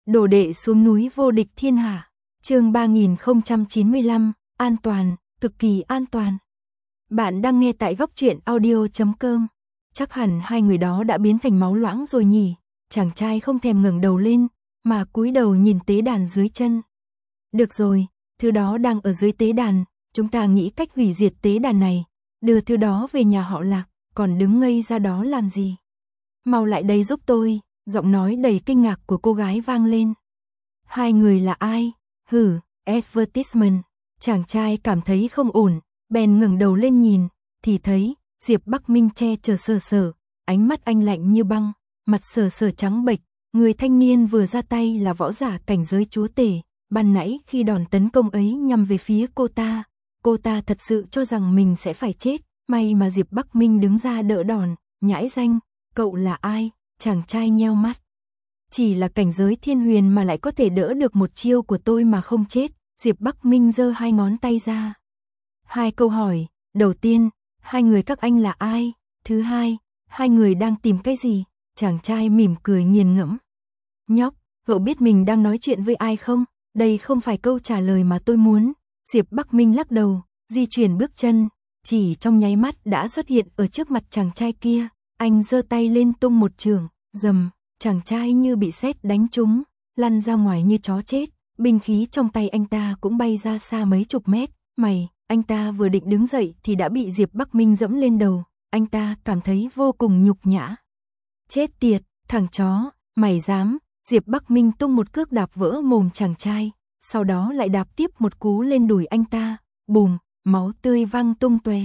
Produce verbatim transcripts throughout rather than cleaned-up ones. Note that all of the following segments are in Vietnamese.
Đồ đệ xuống núi vô địch thiên hạ. Chương ba nghìn không trăm chín mươi lăm, an toàn, cực kỳ an toàn. Bạn đang nghe tại góc truyện audio chấm com. Chắc hẳn hai người đó đã biến thành máu loãng rồi nhỉ? Chàng trai không thèm ngẩng đầu lên, mà cúi đầu nhìn tế đàn dưới chân. Được rồi, thứ đó đang ở dưới tế đàn, chúng ta nghĩ cách hủy diệt tế đàn này, đưa thứ đó về nhà họ Lạc, còn đứng ngây ra đó làm gì? Mau lại đây giúp tôi, giọng nói đầy kinh ngạc của cô gái vang lên. Hai người là ai? Hử, advertisement. Chàng trai cảm thấy không ổn, bèn ngẩng đầu lên nhìn, thì thấy Diệp Bắc Minh che chở sờ sờ, ánh mắt anh lạnh như băng, mặt sờ sờ trắng bệch. Người thanh niên vừa ra tay là võ giả cảnh giới chúa tể. Ban nãy khi đòn tấn công ấy nhằm về phía cô ta, cô ta thật sự cho rằng mình sẽ phải chết, may mà Diệp Bắc Minh đứng ra đỡ đòn. Nhãi danh, cậu là ai? Chàng trai nheo mắt. Chỉ là cảnh giới thiên huyền mà lại có thể đỡ được một chiêu của tôi mà không chết. Diệp Bắc Minh giơ hai ngón tay ra. Hai câu hỏi, đầu tiên, hai người các anh là ai? Thứ hai, hai người đang tìm cái gì? Chàng trai mỉm cười nghiền ngẫm. Nhóc, cậu biết mình đang nói chuyện với ai không? Đây không phải câu trả lời mà tôi muốn. Diệp Bắc Minh lắc đầu, di chuyển bước chân, chỉ trong nháy mắt đã xuất hiện ở trước mặt chàng trai kia. Anh giơ tay lên tung một chưởng, rầm, chàng trai như bị sét đánh trúng, lăn ra ngoài như chó chết. Binh khí trong tay anh ta cũng bay ra xa mấy chục mét. Mày, anh ta vừa định đứng dậy thì đã bị Diệp Bắc Minh dẫm lên đầu. Anh ta cảm thấy vô cùng nhục nhã. Chết tiệt, thằng chó, mày dám? Diệp Bắc Minh tung một cước đạp vỡ mồm chàng trai, sau đó lại đạp tiếp một cú lên đùi anh ta. Bùm, máu tươi văng tung tóe.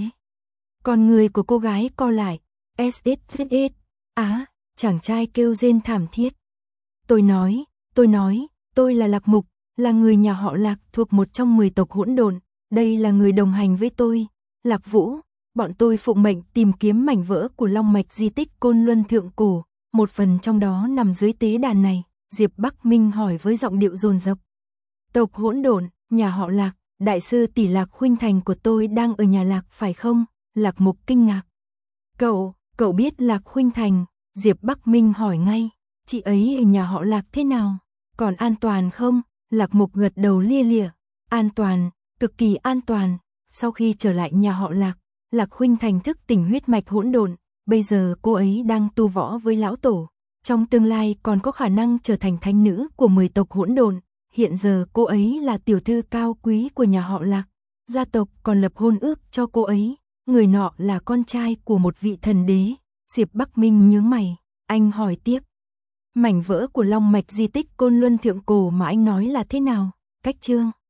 Con người của cô gái co lại. ét ét ét. Á, chàng trai kêu rên thảm thiết. Tôi nói, tôi nói, tôi là Lạc Mục, là người nhà họ Lạc thuộc một trong mười tộc hỗn độn. Đây là người đồng hành với tôi, Lạc Vũ. Bọn tôi phụng mệnh tìm kiếm mảnh vỡ của long mạch di tích Côn Luân Thượng Cổ. Một phần trong đó nằm dưới tế đàn này. Diệp Bắc Minh hỏi với giọng điệu dồn dập. Tộc hỗn độn, nhà họ Lạc, đại sư tỷ Lạc huynh thành của tôi đang ở nhà Lạc phải không? Lạc Mục kinh ngạc. Cậu, cậu biết Lạc huynh thành? Diệp Bắc Minh hỏi ngay. Chị ấy ở nhà họ Lạc thế nào? Còn an toàn không? Lạc Mục gật đầu lia lịa. An toàn, cực kỳ an toàn. Sau khi trở lại nhà họ Lạc, Lạc huynh thành thức tỉnh huyết mạch hỗn độn. Bây giờ cô ấy đang tu võ với lão tổ. Trong tương lai còn có khả năng trở thành thánh nữ của mười tộc hỗn độn. Hiện giờ cô ấy là tiểu thư cao quý của nhà họ Lạc. Gia tộc còn lập hôn ước cho cô ấy. Người nọ là con trai của một vị thần đế. Diệp Bắc Minh nhướng mày. Anh hỏi tiếp. Mảnh vỡ của long mạch di tích Côn Luân Thượng Cổ mà anh nói là thế nào? Cách chương